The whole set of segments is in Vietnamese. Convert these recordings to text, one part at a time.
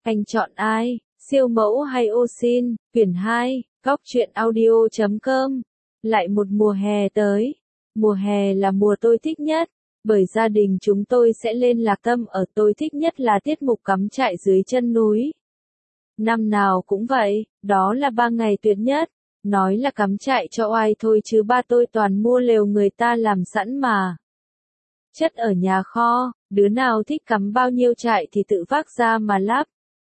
Anh chọn ai? Siêu mẫu hay ô sin? Quyển 2, Góc truyện audio.com. Lại một mùa hè tới. Mùa hè là mùa tôi thích nhất, bởi gia đình chúng tôi sẽ lên Lạc Tâm ở. Tôi thích nhất là tiết mục cắm trại dưới chân núi. Năm nào cũng vậy, đó là 3 ngày tuyệt nhất. Nói là cắm trại cho oai thôi chứ ba tôi toàn mua lều người ta làm sẵn mà. Chất ở nhà kho, đứa nào thích cắm bao nhiêu trại thì tự vác ra mà lắp.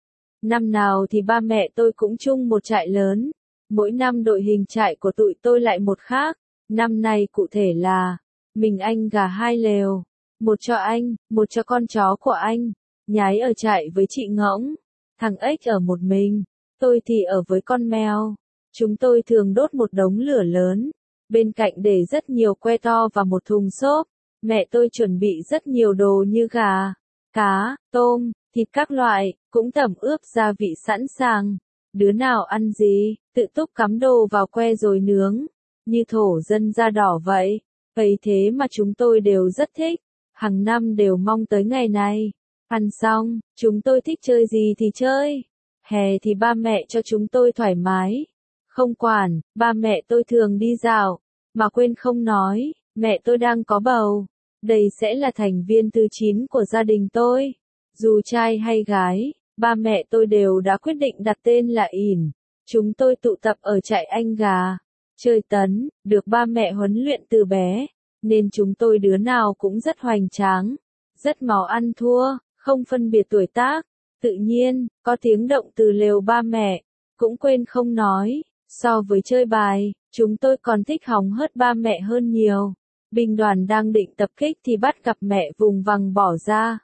Năm nào thì ba mẹ tôi cũng chung một trại lớn. Mỗi năm đội hình trại của tụi tôi lại một khác. Năm nay cụ thể là, mình anh gà 2 lều. Một cho anh, một cho con chó của anh. Nhái ở trại với chị Ngỗng. Thằng ếch ở một mình. Tôi thì ở với con mèo. Chúng tôi thường đốt một đống lửa lớn. Bên cạnh để rất nhiều que to và một thùng xốp. Mẹ tôi chuẩn bị rất nhiều đồ như gà, cá, tôm, thịt các loại, cũng tẩm ướp gia vị sẵn sàng. Đứa nào ăn gì, tự túc cắm đồ vào que rồi nướng. Như thổ dân da đỏ vậy. Vậy thế mà chúng tôi đều rất thích. Hàng năm đều mong tới ngày này. Ăn xong, chúng tôi thích chơi gì thì chơi. Hè thì ba mẹ cho chúng tôi thoải mái. Không quản, ba mẹ tôi thường đi dạo. Mà quên không nói, mẹ tôi đang có bầu. Đây sẽ là thành viên thứ 9 của gia đình tôi. Dù trai hay gái, ba mẹ tôi đều đã quyết định đặt tên là ỉn. Chúng tôi tụ tập ở trại anh gà. Chơi tấn, được ba mẹ huấn luyện từ bé. Nên chúng tôi đứa nào cũng rất hoành tráng. Rất máu ăn thua, không phân biệt tuổi tác. Tự nhiên, có tiếng động từ lều ba mẹ. Cũng quên không nói, so với chơi bài, chúng tôi còn thích hóng hớt ba mẹ hơn nhiều. Binh đoàn đang định tập kích thì bắt gặp mẹ vùng vằng bỏ ra.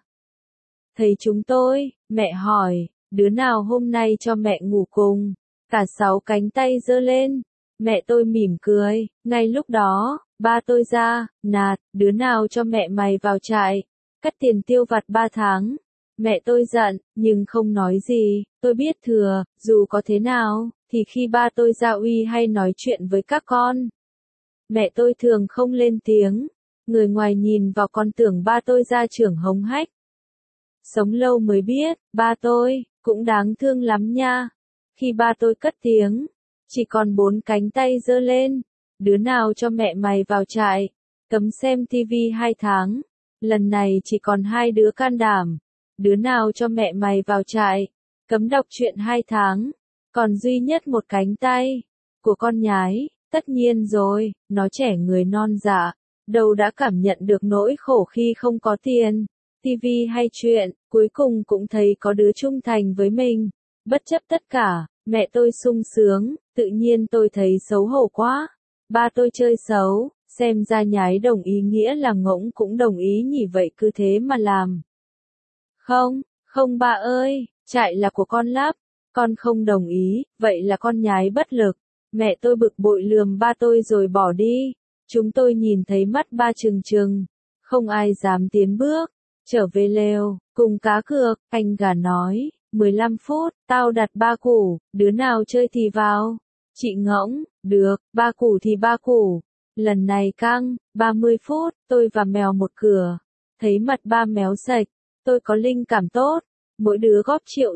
Thấy chúng tôi, mẹ hỏi, đứa nào hôm nay cho mẹ ngủ cùng? Cả 6 cánh tay giơ lên. Mẹ tôi mỉm cười, ngay lúc đó, ba tôi ra, nạt, đứa nào cho mẹ mày vào trại? Cắt tiền tiêu vặt 3 tháng. Mẹ tôi giận, nhưng không nói gì, tôi biết thừa, dù có thế nào, thì khi ba tôi ra uy hay nói chuyện với các con. Mẹ tôi thường không lên tiếng. Người ngoài nhìn vào còn tưởng ba tôi gia trưởng hống hách. Sống lâu mới biết, ba tôi, cũng đáng thương lắm nha. Khi ba tôi cất tiếng, chỉ còn 4 cánh tay giơ lên. Đứa nào cho mẹ mày vào trại? Cấm xem tivi 2 tháng. Lần này chỉ còn 2 đứa can đảm. Đứa nào cho mẹ mày vào trại? Cấm đọc truyện 2 tháng. Còn duy nhất một cánh tay của con nhái. Tất nhiên rồi, nó trẻ người non dạ, đâu đã cảm nhận được nỗi khổ khi không có tiền, tivi hay chuyện, cuối cùng cũng thấy có đứa trung thành với mình. Bất chấp tất cả, mẹ tôi sung sướng, tự nhiên tôi thấy xấu hổ quá. Ba tôi chơi xấu, xem ra nhái đồng ý nghĩa là Ngỗng cũng đồng ý nhỉ, vậy cứ thế mà làm. Không, không ba ơi, trại là của con lắp, con không đồng ý, vậy là con nhái bất lực. Mẹ tôi bực bội lườm ba tôi rồi bỏ đi. Chúng tôi nhìn thấy mắt ba trừng trừng. Không ai dám tiến bước. Trở về lều, cùng cá cược, anh gà nói, 15 phút, tao đặt 3 củ, đứa nào chơi thì vào. Chị Ngỗng, được, 3 củ thì 3 củ. Lần này căng, 30 phút, tôi và mèo một cửa. Thấy mặt ba méo sạch, tôi có linh cảm tốt. Mỗi đứa góp 1,5 triệu.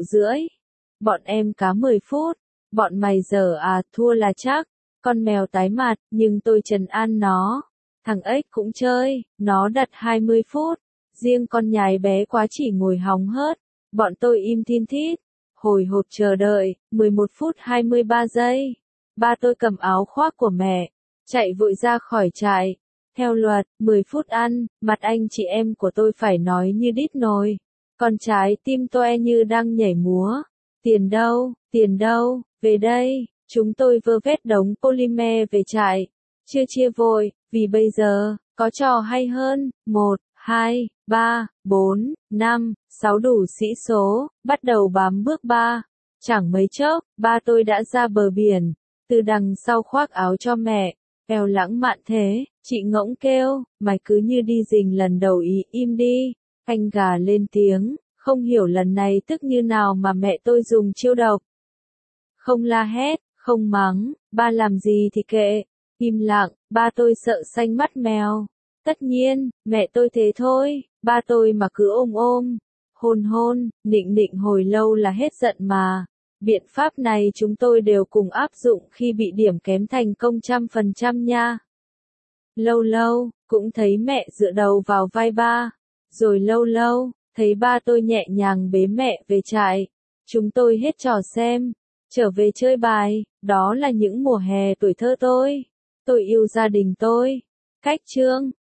Bọn em cá 10 phút. Bọn mày giờ à, thua là chắc. Con mèo tái mặt, nhưng tôi trấn an nó. Thằng ếch cũng chơi, nó đặt 20 phút. Riêng con nhái bé quá chỉ ngồi hóng hớt. Bọn tôi im thin thít. Hồi hộp chờ đợi, 11 phút 23 giây. Ba tôi cầm áo khoác của mẹ, chạy vội ra khỏi trại. Theo luật, 10 phút ăn, mặt anh chị em của tôi phải nói như đít nồi. Còn trái tim toe như đang nhảy múa. Tiền đâu, tiền đâu, về đây. Chúng tôi vơ vét đống polymer về trại. Chưa chia vội, vì bây giờ, có trò hay hơn. 1, 2, 3, 4, 5, 6 đủ sĩ số, bắt đầu bám bước 3. Chẳng mấy chốc, ba tôi đã ra bờ biển. Từ đằng sau khoác áo cho mẹ. Eo lãng mạn thế, chị Ngỗng kêu, mày cứ như đi rình lần đầu ý, im đi. Anh gà lên tiếng, không hiểu lần này tức như nào mà mẹ tôi dùng chiêu độc. Không la hét, không mắng, ba làm gì thì kệ. Im lặng, ba tôi sợ xanh mắt mèo. Tất nhiên, mẹ tôi thế thôi, ba tôi mà cứ ôm ôm. Hôn hôn, nịnh nịnh hồi lâu là hết giận mà. Biện pháp này chúng tôi đều cùng áp dụng khi bị điểm kém thành công 100% nha. Lâu lâu, cũng thấy mẹ dựa đầu vào vai ba. Rồi lâu lâu, thấy ba tôi nhẹ nhàng bế mẹ về trại. Chúng tôi hết trò xem, trở về chơi bài, đó là những mùa hè tuổi thơ tôi. Tôi yêu gia đình tôi. Cách chương